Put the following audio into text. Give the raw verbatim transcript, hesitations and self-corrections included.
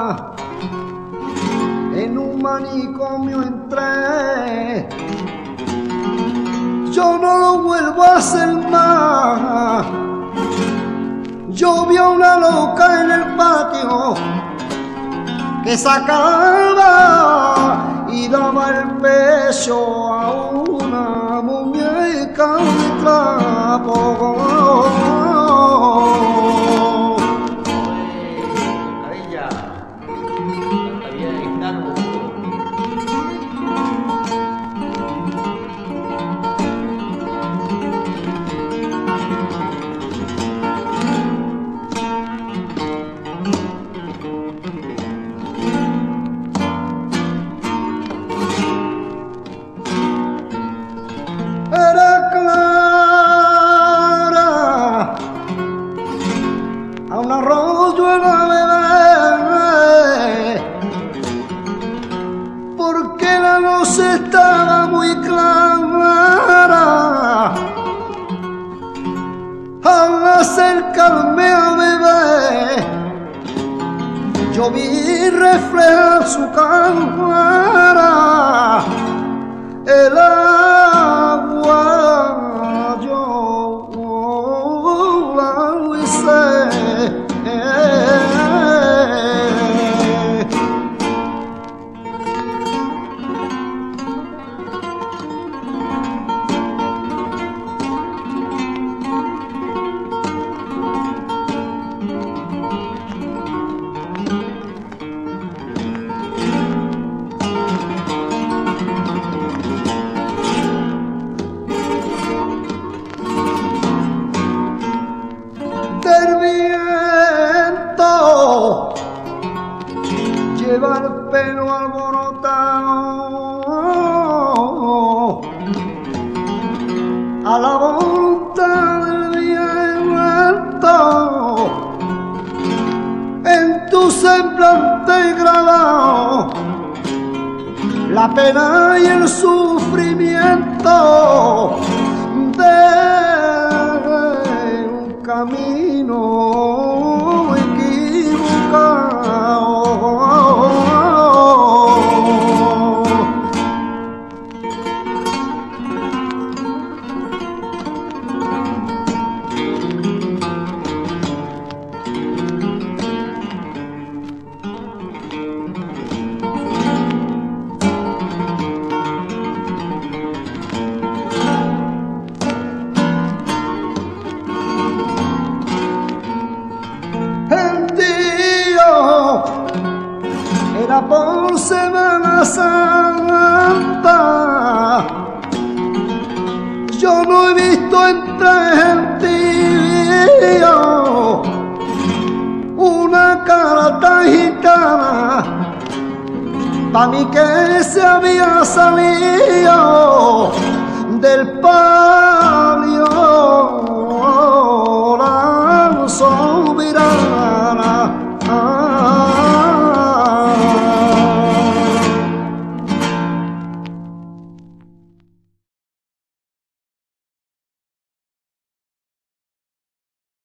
en un manicomio entré. Yo no lo vuelvo a hacer más. Yo vi a una loca en el patio que sacaba y daba el pecho a una muñeca de trapo. Estaba muy clara. Al acercarme a beber, yo vi reflejar su cara. El agua yo la hice. Lleva el pelo alborotado a la voluntad del viento. En tu semblante grabado la pena y el sufrimiento de un camino equivocado. Era por Semana Santa. Yo no he visto entre gentío una cara tan gitana. Pa' mí que se había salido del palio la soberana.